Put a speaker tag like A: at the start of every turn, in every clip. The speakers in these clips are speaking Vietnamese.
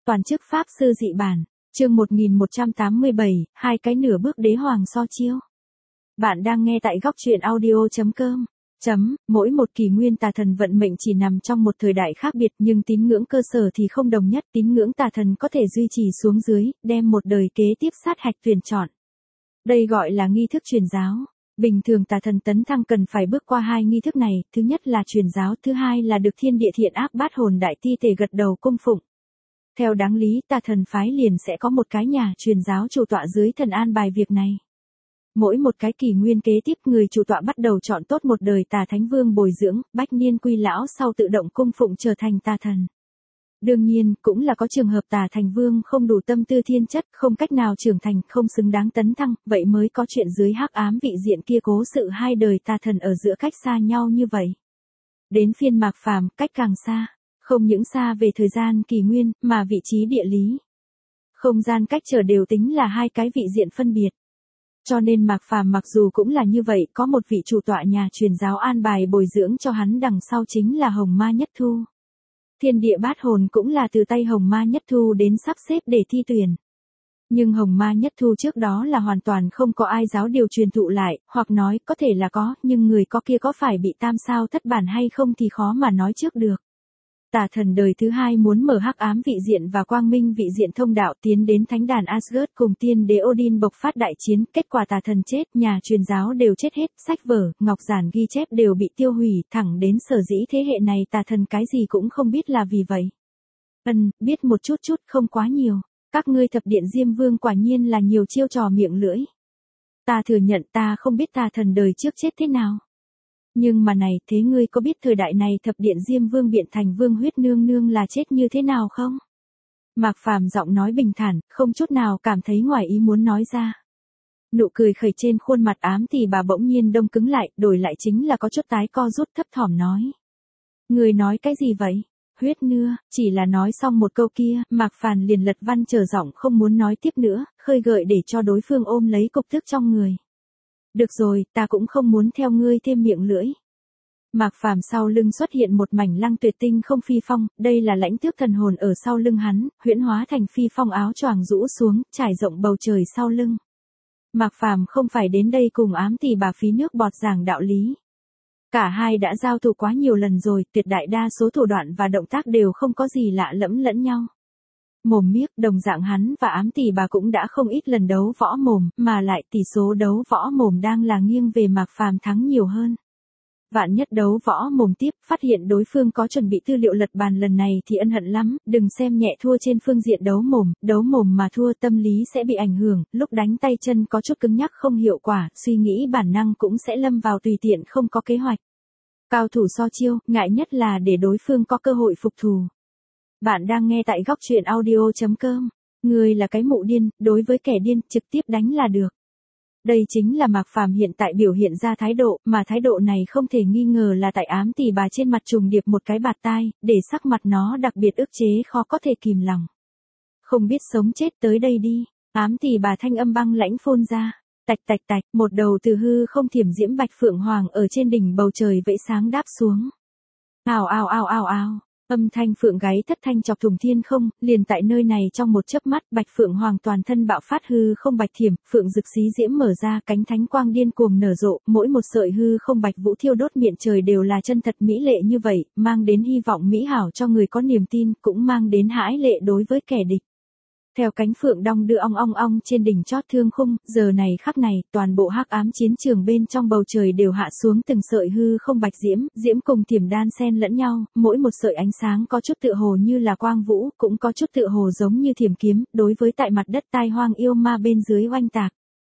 A: Toàn chức pháp sư dị bản, chương 1187, hai cái nửa bước đế hoàng so chiêu. Bạn đang nghe tại góc truyện audio.com. Mỗi một kỷ nguyên tà thần vận mệnh chỉ nằm trong một thời đại khác biệt, nhưng tín ngưỡng cơ sở thì không đồng nhất. Tín ngưỡng tà thần có thể duy trì xuống dưới, đem một đời kế tiếp sát hạch tuyển chọn. Đây gọi là nghi thức truyền giáo. Bình thường tà thần tấn thăng cần phải bước qua hai nghi thức này, thứ nhất là truyền giáo, thứ hai là được thiên địa thiện ác bát hồn đại ti tề gật đầu cung phụng. Theo đáng lý, tà thần phái liền sẽ có một cái nhà truyền giáo chủ tọa dưới thần an bài việc này. Mỗi một cái kỷ nguyên kế tiếp, người chủ tọa bắt đầu chọn tốt một đời tà thánh vương bồi dưỡng, bách niên quy lão sau tự động cung phụng trở thành tà thần. Đương nhiên, cũng là có trường hợp tà thành vương không đủ tâm tư thiên chất, không cách nào trưởng thành, không xứng đáng tấn thăng, vậy mới có chuyện dưới hắc ám vị diện kia cố sự hai đời tà thần ở giữa cách xa nhau như vậy. Đến phiên Mạc Phàm, cách càng xa. Không những xa về thời gian kỷ nguyên, mà vị trí địa lý. Không gian cách trở đều tính là hai cái vị diện phân biệt. Cho nên Mạc Phàm mặc dù cũng là như vậy, có một vị chủ tọa nhà truyền giáo an bài bồi dưỡng cho hắn, đằng sau chính là Hồng Ma Nhất Thu. Thiên địa bát hồn cũng là từ tay Hồng Ma Nhất Thu đến sắp xếp để thi tuyển. Nhưng Hồng Ma Nhất Thu trước đó là hoàn toàn không có ai giáo điều truyền thụ lại, hoặc nói có thể là có, nhưng người có kia có phải bị tam sao thất bản hay không thì khó mà nói trước được. Tà thần đời thứ hai muốn mở hắc ám vị diện và quang minh vị diện thông đạo tiến đến thánh đàn Asgard cùng tiên đế Odin bộc phát đại chiến, kết quả tà thần chết, nhà truyền giáo đều chết hết, sách vở, ngọc giản ghi chép đều bị tiêu hủy, thẳng đến sở dĩ thế hệ này tà thần cái gì cũng không biết là vì vậy. Biết một chút không quá nhiều, các ngươi thập điện Diêm Vương quả nhiên là nhiều chiêu trò miệng lưỡi. Ta thừa nhận ta không biết tà thần đời trước chết thế nào. Nhưng mà này, thế ngươi có biết thời đại này thập điện Diêm Vương biện thành Vương Huyết Nương Nương là chết như thế nào không? Mạc Phàm giọng nói bình thản, không chút nào cảm thấy ngoài ý muốn nói ra. Nụ cười khởi trên khuôn mặt ám thì bà bỗng nhiên đông cứng lại, đổi lại chính là có chút tái co rút, thấp thỏm nói. Ngươi nói cái gì vậy? Huyết nưa, chỉ là nói xong một câu kia, Mạc Phàm liền lật văn trở giọng không muốn nói tiếp nữa, khơi gợi để cho đối phương ôm lấy cục tức trong người. Được rồi, ta cũng không muốn theo ngươi thêm miệng lưỡi. Mạc Phàm sau lưng xuất hiện một mảnh lăng tuyệt tinh không phi phong, đây là lãnh tước thần hồn ở sau lưng hắn, huyễn hóa thành phi phong áo choàng rũ xuống, trải rộng bầu trời sau lưng. Mạc Phàm không phải đến đây cùng ám thì bà phí nước bọt giảng đạo lý. Cả hai đã giao thủ quá nhiều lần rồi, tuyệt đại đa số thủ đoạn và động tác đều không có gì lạ lẫm lẫn nhau. Mồm miếc, đồng dạng hắn và ám tỷ bà cũng đã không ít lần đấu võ mồm, mà lại tỷ số đấu võ mồm đang là nghiêng về Mạc Phàm thắng nhiều hơn. Vạn nhất đấu võ mồm tiếp, phát hiện đối phương có chuẩn bị tư liệu lật bàn lần này thì ân hận lắm, đừng xem nhẹ thua trên phương diện đấu mồm mà thua tâm lý sẽ bị ảnh hưởng, lúc đánh tay chân có chút cứng nhắc không hiệu quả, suy nghĩ bản năng cũng sẽ lâm vào tùy tiện không có kế hoạch. Cao thủ so chiêu, ngại nhất là để đối phương có cơ hội phục thù. Bạn đang nghe tại góc truyện audio.com. Người là cái mụ điên, đối với kẻ điên, trực tiếp đánh là được. Đây chính là Mạc Phàm hiện tại biểu hiện ra thái độ, mà thái độ này không thể nghi ngờ là tại ám tỷ bà trên mặt trùng điệp một cái bạt tai, để sắc mặt nó đặc biệt ức chế khó có thể kìm lòng. Không biết sống chết tới đây đi, ám tỷ bà thanh âm băng lãnh phun ra. Tạch tạch tạch, một đầu từ hư không thiểm diễm bạch phượng hoàng ở trên đỉnh bầu trời vẫy sáng đáp xuống. Ào ào ào ào ào. Âm thanh phượng gáy thất thanh chọc thủng thiên không, liền tại nơi này trong một chớp mắt, bạch phượng hoàng toàn thân bạo phát hư không bạch thiểm, phượng rực xí diễm mở ra, cánh thánh quang điên cuồng nở rộ, mỗi một sợi hư không bạch vũ thiêu đốt miệng trời đều là chân thật mỹ lệ như vậy, mang đến hy vọng mỹ hảo cho người có niềm tin, cũng mang đến hãi lệ đối với kẻ địch. Theo cánh phượng đong đưa ong ong ong trên đỉnh chót thương khung, giờ này khắc này, toàn bộ hắc ám chiến trường bên trong bầu trời đều hạ xuống từng sợi hư không bạch diễm cùng thiểm đan xen lẫn nhau, mỗi một sợi ánh sáng có chút tựa hồ như là quang vũ, cũng có chút tựa hồ giống như thiểm kiếm, đối với tại mặt đất tai hoang yêu ma bên dưới oanh tạc.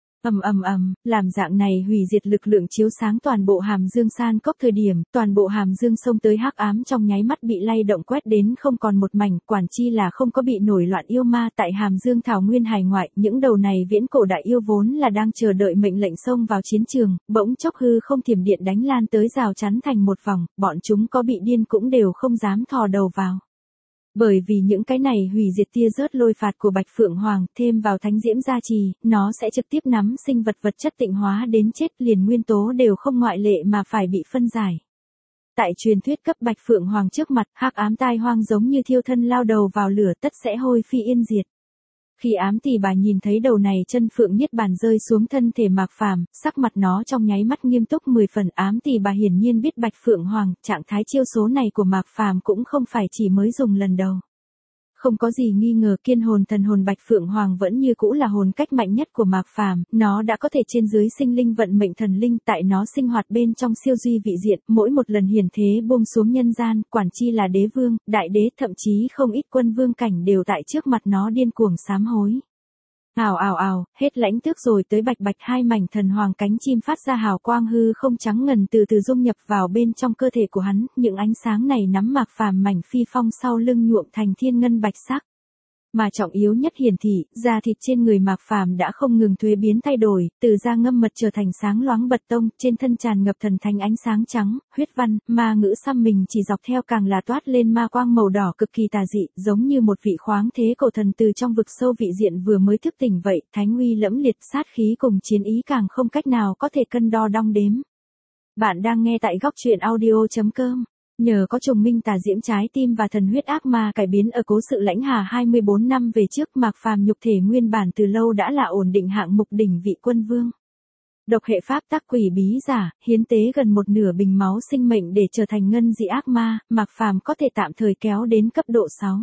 A: Làm dạng này hủy diệt lực lượng chiếu sáng toàn bộ Hàm Dương san cốc thời điểm, toàn bộ Hàm Dương xông tới hắc ám trong nháy mắt bị lay động quét đến không còn một mảnh, quản chi là không có bị nổi loạn yêu ma tại Hàm Dương thảo nguyên hải ngoại, những đầu này viễn cổ đại yêu vốn là đang chờ đợi mệnh lệnh xông vào chiến trường, bỗng chốc hư không thiểm điện đánh lan tới rào chắn thành một vòng, bọn chúng có bị điên cũng đều không dám thò đầu vào. Bởi vì những cái này hủy diệt tia rớt lôi phạt của Bạch Phượng Hoàng, thêm vào thánh diễm gia trì, nó sẽ trực tiếp nắm sinh vật vật chất tịnh hóa đến chết, liền nguyên tố đều không ngoại lệ mà phải bị phân giải. tại truyền thuyết cấp Bạch Phượng Hoàng trước mặt, hắc ám tai hoang giống như thiêu thân lao đầu vào lửa tất sẽ hôi phi yên diệt. Khi ám tỷ bà nhìn thấy đầu này chân phượng niết bàn rơi xuống thân thể Mạc Phàm, sắc mặt nó trong nháy mắt nghiêm túc 10 phần. Ám tỷ bà hiển nhiên biết Bạch Phượng Hoàng, trạng thái chiêu số này của Mạc Phàm cũng không phải chỉ mới dùng lần đầu. Không có gì nghi ngờ, kiên hồn thần hồn Bạch Phượng Hoàng vẫn như cũ là hồn cách mạnh nhất của Mạc Phàm, nó đã có thể trên dưới sinh linh vận mệnh thần linh, tại nó sinh hoạt bên trong siêu duy vị diện, mỗi một lần hiển thế buông xuống nhân gian, quản chi là đế vương, đại đế, thậm chí không ít quân vương cảnh đều tại trước mặt nó điên cuồng sám hối. Ào ào ào, hết lãnh tước rồi tới bạch bạch, hai mảnh thần hoàng cánh chim phát ra hào quang hư không trắng ngần từ từ dung nhập vào bên trong cơ thể của hắn, những ánh sáng này nắm Mạc Phàm mảnh phi phong sau lưng nhuộm thành thiên ngân bạch sắc. Mà trọng yếu nhất hiển thị, da thịt trên người Mạc Phàm đã không ngừng thuế biến thay đổi, từ da ngâm mật trở thành sáng loáng bật tông, trên thân tràn ngập thần thánh ánh sáng trắng, huyết văn, ma ngữ xăm mình chỉ dọc theo càng là toát lên ma quang màu đỏ cực kỳ tà dị, giống như một vị khoáng thế cổ thần từ trong vực sâu vị diện vừa mới thức tỉnh vậy, thánh uy lẫm liệt, sát khí cùng chiến ý càng không cách nào có thể cân đo đong đếm. Bạn đang nghe tại góc truyện audio.com. Nhờ có trùng minh tà diễm trái tim và thần huyết ác ma cải biến ở cố sự Lãnh Hà 24 năm về trước, Mạc Phàm nhục thể nguyên bản từ lâu đã là ổn định hạng mục đỉnh vị quân vương. Độc hệ pháp tắc quỷ bí giả, hiến tế gần một nửa bình máu sinh mệnh để trở thành ngân dị ác ma, Mạc Phàm có thể tạm thời kéo đến cấp độ 6.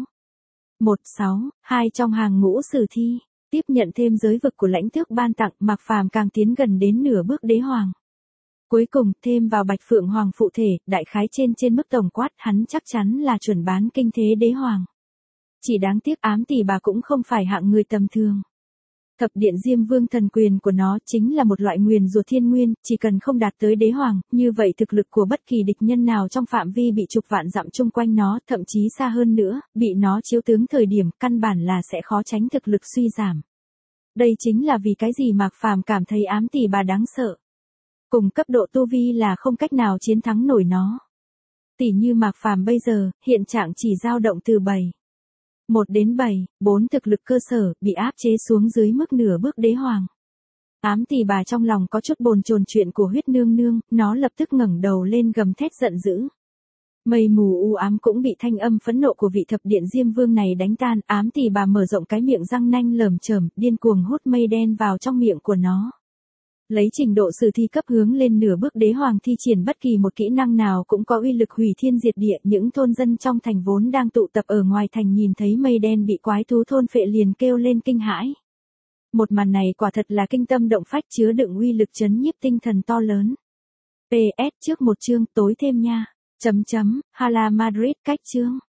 A: 1-6-2 trong hàng ngũ sử thi, tiếp nhận thêm giới vực của lãnh tước ban tặng, Mạc Phàm càng tiến gần đến nửa bước đế hoàng. Cuối cùng, thêm vào Bạch Phượng Hoàng phụ thể, đại khái trên mức tổng quát, hắn chắc chắn là chuẩn bán kinh thế đế hoàng. Chỉ đáng tiếc ám tỷ bà cũng không phải hạng người tầm thường. Thập điện Diêm Vương thần quyền của nó chính là một loại nguyền rủa thiên nguyên, chỉ cần không đạt tới đế hoàng, như vậy thực lực của bất kỳ địch nhân nào trong phạm vi bị chục vạn dặm chung quanh nó, thậm chí xa hơn nữa, bị nó chiếu tướng thời điểm, căn bản là sẽ khó tránh thực lực suy giảm. Đây chính là vì cái gì Mạc Phàm cảm thấy ám tỷ bà đáng sợ. Cùng cấp độ tu vi là không cách nào chiến thắng nổi nó. Tỷ như Mạc Phàm bây giờ, hiện trạng chỉ dao động từ 1 đến 4 thực lực cơ sở, bị áp chế xuống dưới mức nửa bước đế hoàng. Ám tỷ bà trong lòng có chút bồn chồn chuyện của huyết nương nương, nó lập tức ngẩng đầu lên gầm thét giận dữ. Mây mù u ám cũng bị thanh âm phẫn nộ của vị thập điện Diêm Vương này đánh tan, ám tỷ bà mở rộng cái miệng răng nanh lởm chởm, điên cuồng hút mây đen vào trong miệng của nó. Lấy trình độ sử thi cấp hướng lên nửa bước đế hoàng, thi triển bất kỳ một kỹ năng nào cũng có uy lực hủy thiên diệt địa. Những thôn dân trong thành vốn đang tụ tập ở ngoài thành nhìn thấy mây đen bị quái thú thôn phệ liền kêu lên kinh hãi. Một màn này quả thật là kinh tâm động phách, chứa đựng uy lực chấn nhiếp tinh thần to lớn. PS trước một chương tối thêm nha. Hala Madrid cách chương.